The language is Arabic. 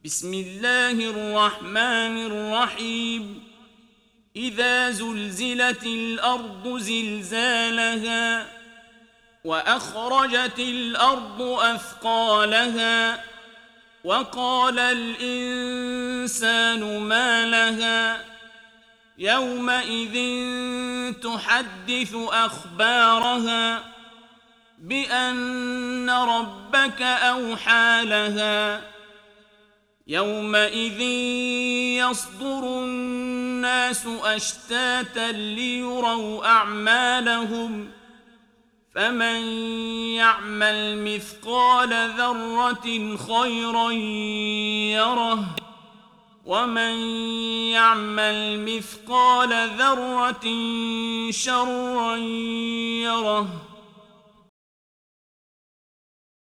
بسم الله الرحمن الرحيم إذا زلزلت الأرض زلزالها وأخرجت الأرض أثقالها وقال الإنسان ما لها يومئذ تحدث أخبارها بأن ربك أوحى لها يومئذ يصدر الناس أشتاتا ليروا أعمالهم فمن يعمل مثقال ذرة خيرا يره ومن يعمل مثقال ذرة شرا يره